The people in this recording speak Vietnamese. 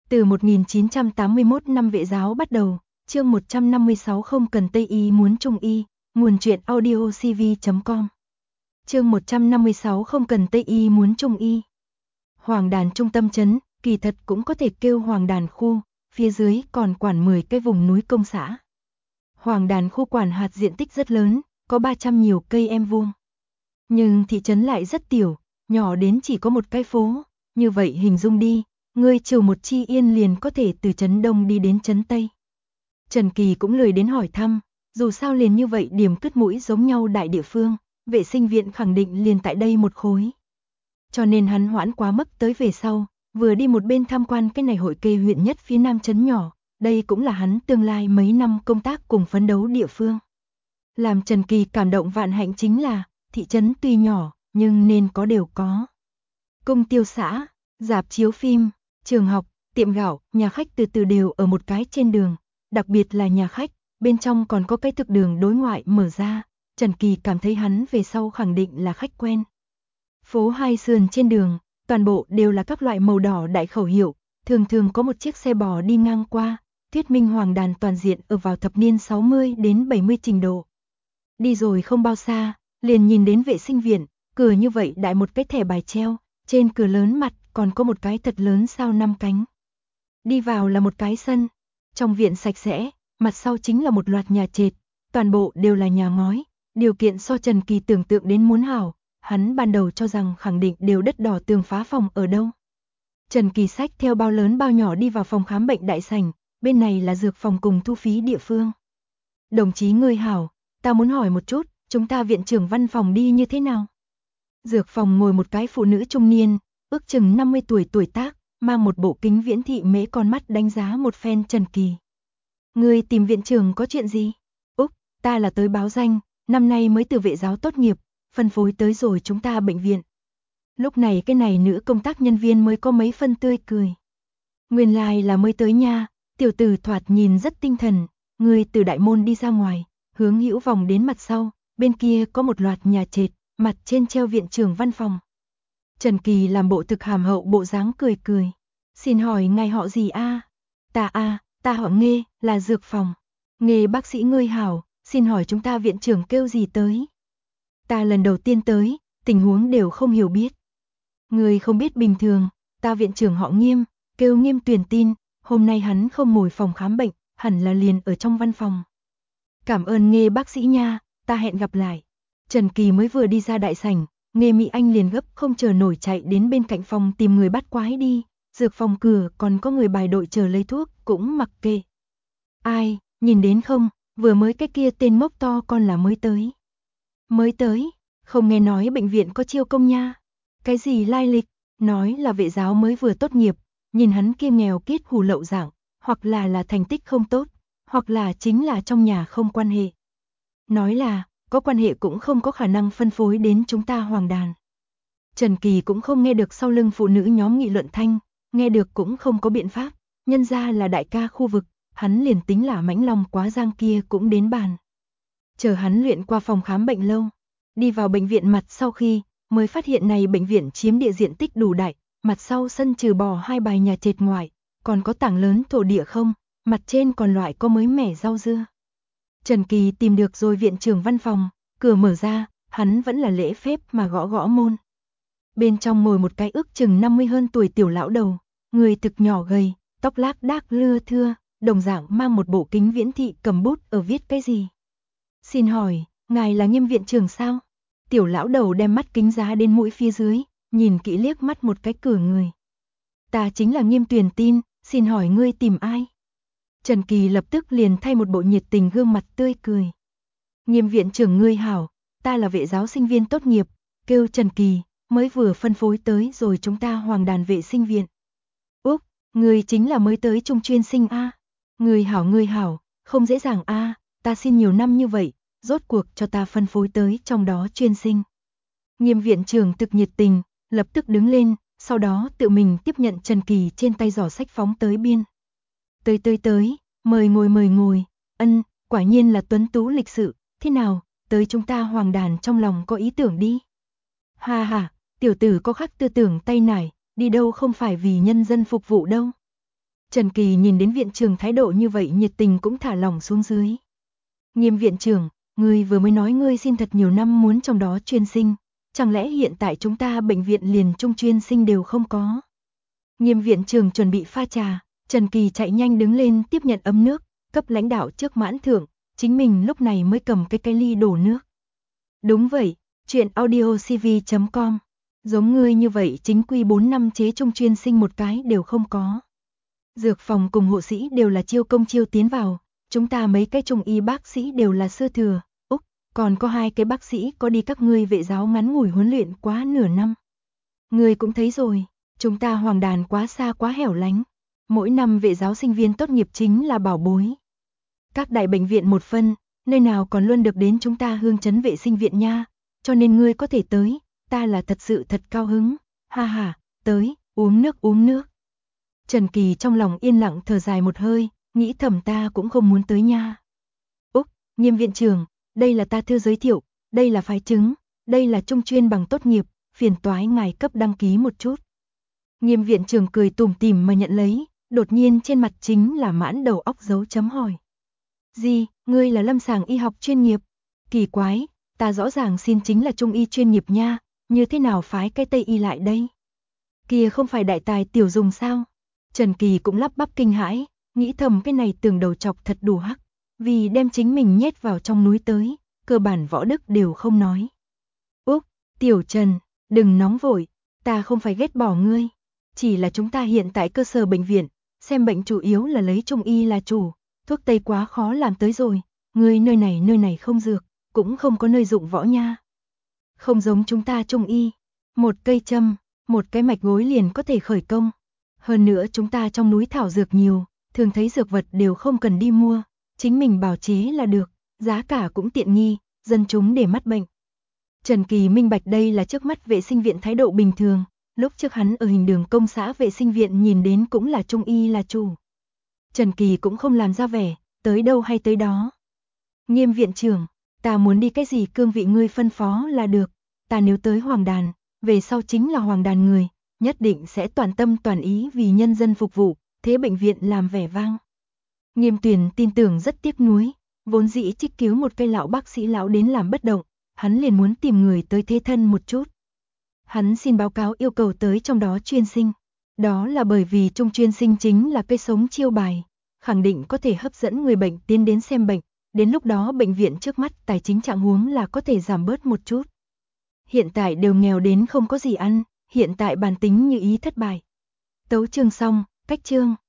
Từ 1981 năm vệ giáo bắt đầu, chương 156 không cần Tây y muốn Trung y, nguồn truyện audio cv.com. Chương 156 không cần Tây y muốn Trung y. Hoàng đàn trung tâm trấn, kỳ thật cũng có thể kêu Hoàng đàn khu, phía dưới còn quản 10 cái vùng núi công xã. Hoàng đàn khu quản hạt diện tích rất lớn, có 300 nhiều cây em vuông. Nhưng thị trấn lại rất tiểu, nhỏ đến chỉ có một cái phố, như vậy hình dung đi. Ngươi trừ một chi yên liền có thể từ trấn Đông đi đến trấn Tây. Trần Kỳ cũng lười đến hỏi thăm, dù sao liền như vậy điểm cứt mũi giống nhau đại địa phương, vệ sinh viện khẳng định liền tại đây một khối. Cho nên hắn hoãn quá mức tới về sau, vừa đi một bên tham quan cái này hội kê huyện nhất phía nam trấn nhỏ, đây cũng là hắn tương lai mấy năm công tác cùng phấn đấu địa phương. Làm Trần Kỳ cảm động vạn hạnh chính là, thị trấn tuy nhỏ, nhưng nên có đều có. Công tiêu xã, rạp chiếu phim, trường học, tiệm gạo, nhà khách từ từ đều ở một cái trên đường, đặc biệt là nhà khách, bên trong còn có cái thực đường đối ngoại mở ra, Trần Kỳ cảm thấy hắn về sau khẳng định là khách quen. Phố hai sườn trên đường, toàn bộ đều là các loại màu đỏ đại khẩu hiệu, thường thường có một chiếc xe bò đi ngang qua, thuyết minh Hoàng đàn toàn diện ở vào thập niên 60 đến 70 trình độ. Đi rồi không bao xa, liền nhìn đến vệ sinh viện, cửa như vậy đại một cái thẻ bài treo, trên cửa lớn mặt còn có một cái thật lớn sao 5 cánh. Đi vào là một cái sân, trong viện sạch sẽ, mặt sau chính là một loạt nhà trệt, toàn bộ đều là nhà ngói, điều kiện so Trần Kỳ tưởng tượng đến muốn hảo, hắn ban đầu cho rằng khẳng định đều đất đỏ tường phá phòng ở đâu. Trần Kỳ xách theo bao lớn bao nhỏ đi vào phòng khám bệnh đại sảnh, bên này là dược phòng cùng thu phí địa phương. Đồng chí ngươi hảo, ta muốn hỏi một chút, chúng ta viện trưởng văn phòng đi như thế nào? Dược phòng ngồi một cái phụ nữ trung niên, ước chừng 50 tuổi tuổi tác, mang một bộ kính viễn thị mễ con mắt đánh giá một phen Trần Kỳ. Ngươi tìm viện trưởng có chuyện gì? Úc, ta là tới báo danh, năm nay mới từ vệ giáo tốt nghiệp, phân phối tới rồi chúng ta bệnh viện. Lúc này cái này nữ công tác nhân viên mới có mấy phân tươi cười. Nguyên lai là mới tới nha, tiểu tử thoạt nhìn rất tinh thần, ngươi từ đại môn đi ra ngoài, hướng hữu vòng đến mặt sau, bên kia có một loạt nhà trệt, mặt trên treo viện trưởng văn phòng. Trần Kỳ làm bộ thực hàm hậu bộ dáng cười cười. Xin hỏi ngài họ gì a? Ta họ Nghê, là dược phòng. Nghê bác sĩ ngươi hảo, xin hỏi chúng ta viện trưởng kêu gì tới? Ta lần đầu tiên tới, tình huống đều không hiểu biết. Ngươi không biết bình thường, ta viện trưởng họ Nghiêm, kêu Nghiêm Tuyền Tin, hôm nay hắn không ngồi phòng khám bệnh, hẳn là liền ở trong văn phòng. Cảm ơn Nghê bác sĩ nha, ta hẹn gặp lại. Trần Kỳ mới vừa đi ra đại sảnh, Nghê Mỹ Anh liền gấp không chờ nổi chạy đến bên cạnh phòng tìm người bắt quái đi, dược phòng cửa còn có người bài đội chờ lấy thuốc, cũng mặc kệ. Ai, nhìn đến không, vừa mới cái kia tên ngốc to con là mới tới. Mới tới, không nghe nói bệnh viện có chiêu công nha. Cái gì lai lịch, nói là vệ giáo mới vừa tốt nghiệp, nhìn hắn kia nghèo kiết hủ lậu dạng, hoặc là thành tích không tốt, hoặc là chính là trong nhà không quan hệ. Nói là, có quan hệ cũng không có khả năng phân phối đến chúng ta Hoàng đàn. Trần Kỳ cũng không nghe được sau lưng phụ nữ nhóm nghị luận thanh, nghe được cũng không có biện pháp, nhân ra là đại ca khu vực, hắn liền tính là mãnh long quá giang kia cũng đến bàn. Chờ hắn luyện qua phòng khám bệnh lâu, đi vào bệnh viện mặt sau khi, mới phát hiện này bệnh viện chiếm địa diện tích đủ đại, mặt sau sân trừ bỏ 2 bài nhà trệt ngoại, còn có tảng lớn thổ địa không, mặt trên còn loại có mới mẻ rau dưa. Trần Kỳ tìm được rồi viện trưởng văn phòng, cửa mở ra, hắn vẫn là lễ phép mà gõ gõ môn. Bên trong ngồi một cái ước chừng 50 hơn tuổi tiểu lão đầu, người thực nhỏ gầy, tóc lác đác lưa thưa, đồng dạng mang một bộ kính viễn thị cầm bút ở viết cái gì. Xin hỏi, ngài là Nghiêm viện trưởng sao? Tiểu lão đầu đem mắt kính giá đến mũi phía dưới, nhìn kỹ liếc mắt một cái cửa người. Ta chính là Nghiêm Tuyền Tin, xin hỏi ngươi tìm ai? Trần Kỳ lập tức liền thay một bộ nhiệt tình gương mặt tươi cười. Nghiêm viện trưởng ngươi hảo, ta là vệ giáo sinh viên tốt nghiệp, kêu Trần Kỳ, mới vừa phân phối tới rồi chúng ta Hoàng đàn vệ sinh viện. Úc, ngươi chính là mới tới trung chuyên sinh a? Ngươi hảo, không dễ dàng a, ta xin nhiều năm như vậy, rốt cuộc cho ta phân phối tới trong đó chuyên sinh. Nghiêm viện trưởng thực nhiệt tình, lập tức đứng lên, sau đó tự mình tiếp nhận Trần Kỳ trên tay giỏ sách phóng tới biên. Tới, mời ngồi, quả nhiên là tuấn tú lịch sự, thế nào, tới chúng ta Hoàng đàn trong lòng có ý tưởng đi. Ha, tiểu tử có khắc tư tưởng tay nải, đi đâu không phải vì nhân dân phục vụ đâu. Trần Kỳ nhìn đến viện trưởng thái độ như vậy nhiệt tình cũng thả lỏng xuống dưới. Nghiêm viện trưởng, ngươi vừa mới nói ngươi xin thật nhiều năm muốn trong đó chuyên sinh, chẳng lẽ hiện tại chúng ta bệnh viện liền trung chuyên sinh đều không có? Nghiêm viện trưởng chuẩn bị pha trà, Trần Kỳ chạy nhanh đứng lên tiếp nhận ấm nước, cấp lãnh đạo trước mãn thượng, chính mình lúc này mới cầm cái ly đổ nước. Đúng vậy, chuyện audiocv.com, giống ngươi như vậy chính quy 4 năm chế trung chuyên sinh một cái đều không có. Dược phòng cùng hộ sĩ đều là chiêu công chiêu tiến vào, chúng ta mấy cái trung y bác sĩ đều là sơ thừa, còn có 2 cái bác sĩ có đi các ngươi vệ giáo ngắn ngủi huấn luyện quá nửa năm. Ngươi cũng thấy rồi, chúng ta Hoàng Đàn quá xa quá hẻo lánh, mỗi năm vệ giáo sinh viên tốt nghiệp chính là bảo bối. Các đại bệnh viện một phân, nơi nào còn luôn được đến chúng ta Hương Trấn vệ sinh viện nha, cho nên ngươi có thể tới, ta là thật sự thật cao hứng, ha ha, tới, uống nước uống nước. Trần Kỳ trong lòng yên lặng thở dài một hơi, nghĩ thầm ta cũng không muốn tới nha. Nghiêm viện trưởng, đây là ta thư giới thiệu, đây là phái chứng, đây là trung chuyên bằng tốt nghiệp, phiền toái ngài cấp đăng ký một chút. Nghiêm viện trưởng cười tủm tỉm mà nhận lấy, đột nhiên trên mặt chính là mãn đầu óc dấu chấm hỏi. Gì, ngươi là lâm sàng y học chuyên nghiệp? Kỳ quái, ta rõ ràng xin chính là trung y chuyên nghiệp nha, như thế nào phái cái Tây y lại đây? Kia không phải đại tài tiểu dùng sao? Trần Kỳ cũng lắp bắp kinh hãi, nghĩ thầm cái này tường đầu chọc thật đủ hắc, vì đem chính mình nhét vào trong núi tới, cơ bản võ đức đều không nói. Tiểu Trần, đừng nóng vội, ta không phải ghét bỏ ngươi, chỉ là chúng ta hiện tại cơ sở bệnh viện, xem bệnh chủ yếu là lấy trung y là chủ, thuốc tây quá khó làm tới rồi, ngươi nơi này không dược, cũng không có nơi dụng võ nha. Không giống chúng ta trung y, một cây châm, một cái mạch gối liền có thể khởi công. Hơn nữa chúng ta trong núi thảo dược nhiều, thường thấy dược vật đều không cần đi mua, chính mình bào chế là được, giá cả cũng tiện nghi, dân chúng để mắt bệnh. Trần Kỳ minh bạch đây là trước mắt vệ sinh viện thái độ bình thường, lúc trước hắn ở hình đường công xã vệ sinh viện nhìn đến cũng là trung y là chủ. Trần Kỳ cũng không làm ra vẻ, tới đâu hay tới đó. Nghiêm viện trưởng, ta muốn đi cái gì cương vị ngươi phân phó là được, ta nếu tới Hoàng Đàn, về sau chính là Hoàng Đàn người, nhất định sẽ toàn tâm toàn ý vì nhân dân phục vụ, thế bệnh viện làm vẻ vang. Nghiêm Tuyền tin tưởng rất tiếc nuối, vốn dĩ trích cứu một cây lão bác sĩ lão đến làm bất động, hắn liền muốn tìm người tới thế thân một chút. Hắn xin báo cáo yêu cầu tới trong đó chuyên sinh, đó là bởi vì trung chuyên sinh chính là cây sống chiêu bài, khẳng định có thể hấp dẫn người bệnh tiến đến xem bệnh, đến lúc đó bệnh viện trước mắt tài chính trạng huống là có thể giảm bớt một chút. Hiện tại đều nghèo đến không có gì ăn, hiện tại bản tính như ý thất bại. Tấu chương xong, cách chương.